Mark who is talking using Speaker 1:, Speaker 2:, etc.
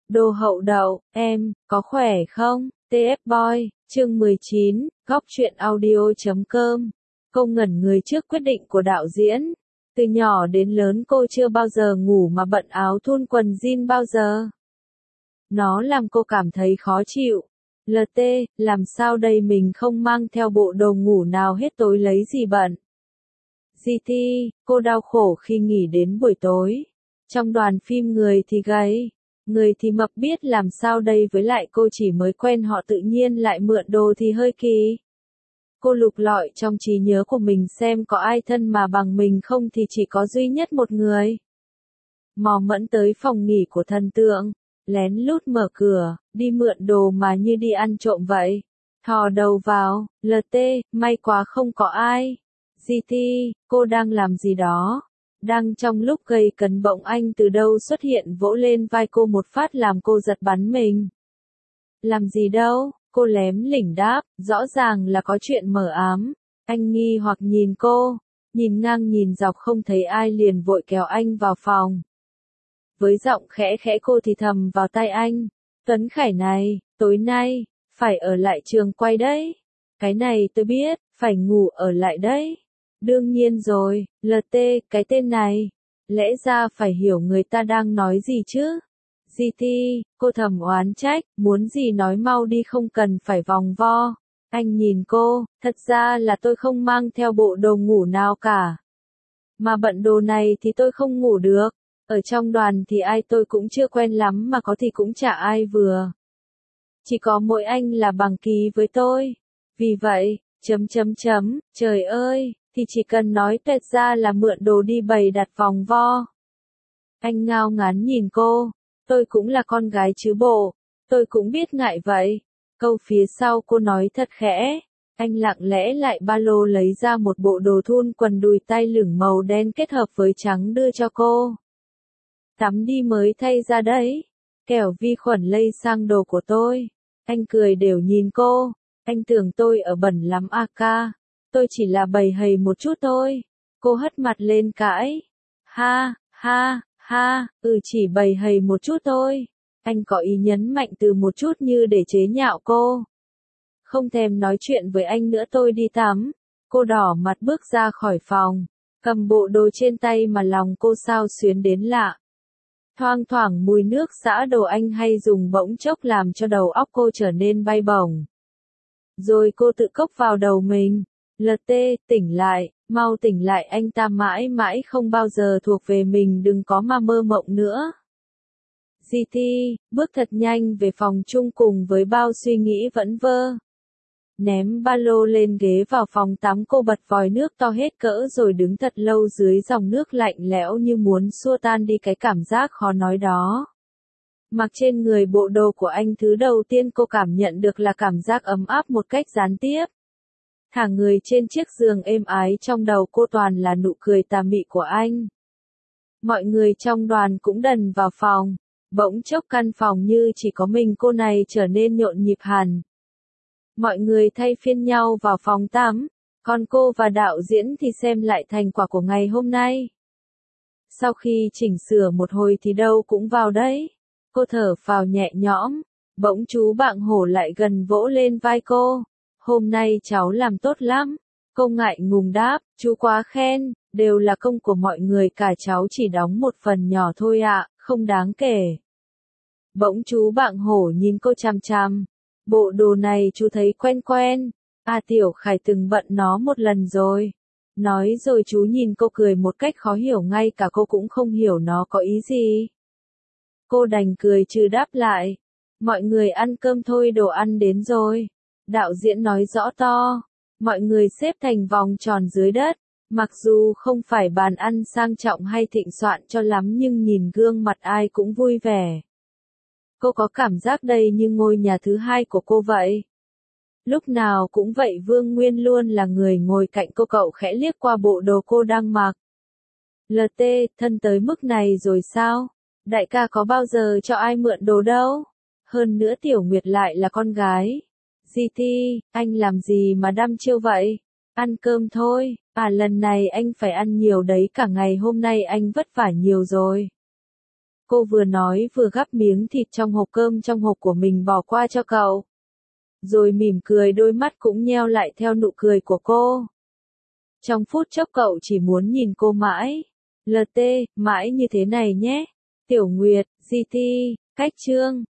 Speaker 1: Đồ hậu đậu, em, có khỏe không? TF Boy, chương 19, góc truyện audio.com. Cô ngẩn người trước quyết định của đạo diễn. Từ nhỏ đến lớn cô chưa bao giờ ngủ mà bận áo thun quần jean bao giờ. Nó làm cô cảm thấy khó chịu. LT, làm sao đây, mình không mang theo bộ đồ ngủ nào hết, tối lấy gì bận? GT, cô đau khổ khi nghỉ đến buổi tối. Trong đoàn phim người thì gầy, người thì mập, biết làm sao đây, với lại cô chỉ mới quen họ tự nhiên lại mượn đồ thì hơi kỳ. Cô lục lọi trong trí nhớ của mình xem có ai thân mà bằng mình không thì chỉ có duy nhất một người. Mò mẫm tới phòng nghỉ của thần tượng, lén lút mở cửa, đi mượn đồ mà như đi ăn trộm vậy. Thò đầu vào, LT, may quá không có ai. GT, cô đang làm gì đó? Đang trong lúc gây cấn bỗng anh từ đâu xuất hiện vỗ lên vai cô một phát làm cô giật bắn mình. Làm gì đâu, cô lém lỉnh đáp, rõ ràng là có chuyện mờ ám. Anh nghi hoặc nhìn cô, nhìn ngang nhìn dọc không thấy ai liền vội kéo anh vào phòng. Với giọng khẽ khẽ cô thì thầm vào tai anh, Tuấn Khải này, tối nay, phải ở lại trường quay đấy. Cái này tôi biết, phải ngủ ở lại đấy. Đương nhiên rồi, LT, cái tên này, lẽ ra phải hiểu người ta đang nói gì chứ. GT, cô thầm oán trách, muốn gì nói mau đi, không cần phải vòng vo. Anh nhìn cô, thật ra là tôi không mang theo bộ đồ ngủ nào cả. Mà bận đồ này thì tôi không ngủ được. Ở trong đoàn thì ai tôi cũng chưa quen lắm, mà có thì cũng chả ai vừa. Chỉ có mỗi anh là bằng ký với tôi. Vì vậy, trời ơi, thì chỉ cần nói tuyệt ra là mượn đồ đi bày đặt vòng vo. Anh ngao ngán nhìn cô, tôi cũng là con gái chứ bộ, tôi cũng biết ngại vậy. Câu phía sau cô nói thật khẽ, anh lặng lẽ lại ba lô lấy ra một bộ đồ thun quần đùi tay lửng màu đen kết hợp với trắng đưa cho cô. Tắm đi mới thay ra đấy, kẻo vi khuẩn lây sang đồ của tôi. Anh cười đều nhìn cô, anh tưởng tôi ở bẩn lắm à ca, tôi chỉ là bầy hầy một chút thôi. Cô hất mặt lên cãi, ha, chỉ bầy hầy một chút thôi. Anh có ý nhấn mạnh từ một chút như để chế nhạo cô. Không thèm nói chuyện với anh nữa, tôi đi tắm. Cô đỏ mặt bước ra khỏi phòng, cầm bộ đồ trên tay mà lòng cô xao xuyến đến lạ. Thoang thoảng mùi nước xả đồ anh hay dùng bỗng chốc làm cho đầu óc cô trở nên bay bổng. Rồi cô tự cốc vào đầu mình, LT, tỉnh lại, mau tỉnh lại, anh ta mãi mãi không bao giờ thuộc về mình, đừng có mà mơ mộng nữa. GT, bước thật nhanh về phòng chung cùng với bao suy nghĩ vẩn vơ. Ném ba lô lên ghế vào phòng tắm, cô bật vòi nước to hết cỡ rồi đứng thật lâu dưới dòng nước lạnh lẽo như muốn xua tan đi cái cảm giác khó nói đó. Mặc trên người bộ đồ của anh, thứ đầu tiên cô cảm nhận được là cảm giác ấm áp một cách gián tiếp. Thả người trên chiếc giường êm ái, trong đầu cô toàn là nụ cười tà mị của anh. Mọi người trong đoàn cũng đần vào phòng, bỗng chốc căn phòng như chỉ có mình cô này trở nên nhộn nhịp hẳn. Mọi người thay phiên nhau vào phòng tắm, còn cô và đạo diễn thì xem lại thành quả của ngày hôm nay. Sau khi chỉnh sửa một hồi thì đâu cũng vào đấy. Cô thở phào nhẹ nhõm, bỗng chú Bạn Hổ lại gần vỗ lên vai cô. Hôm nay cháu làm tốt lắm. Cô ngại ngùng đáp, chú quá khen, đều là công của mọi người cả, cháu chỉ đóng một phần nhỏ thôi ạ, không đáng kể. Bỗng chú Bạn Hổ nhìn cô chằm chằm. Bộ đồ này chú thấy quen quen. À, Tiểu Khải từng bận nó một lần rồi. Nói rồi chú nhìn cô cười một cách khó hiểu, ngay cả cô cũng không hiểu nó có ý gì. Cô đành cười trừ đáp lại. Mọi người ăn cơm thôi, đồ ăn đến rồi. Đạo diễn nói rõ to. Mọi người xếp thành vòng tròn dưới đất. Mặc dù không phải bàn ăn sang trọng hay thịnh soạn cho lắm nhưng nhìn gương mặt ai cũng vui vẻ. Cô có cảm giác đây như ngôi nhà thứ hai của cô vậy. Lúc nào cũng vậy, Vương Nguyên luôn là người ngồi cạnh cô. Cậu khẽ liếc qua bộ đồ cô đang mặc. LT, thân tới mức này rồi sao? Đại ca có bao giờ cho ai mượn đồ đâu. Hơn nữa Tiểu Nguyệt lại là con gái. GT, anh làm gì mà đăm chiêu vậy? Ăn cơm thôi. À, lần này anh phải ăn nhiều đấy, cả ngày hôm nay anh vất vả nhiều rồi. Cô vừa nói vừa gắp miếng thịt trong hộp cơm trong hộp của mình bỏ qua cho cậu. Rồi mỉm cười, đôi mắt cũng nheo lại theo nụ cười của cô. Trong phút chốc cậu chỉ muốn nhìn cô mãi. LT, mãi như thế này nhé. Tiểu Nguyệt, GT, Cách Chương.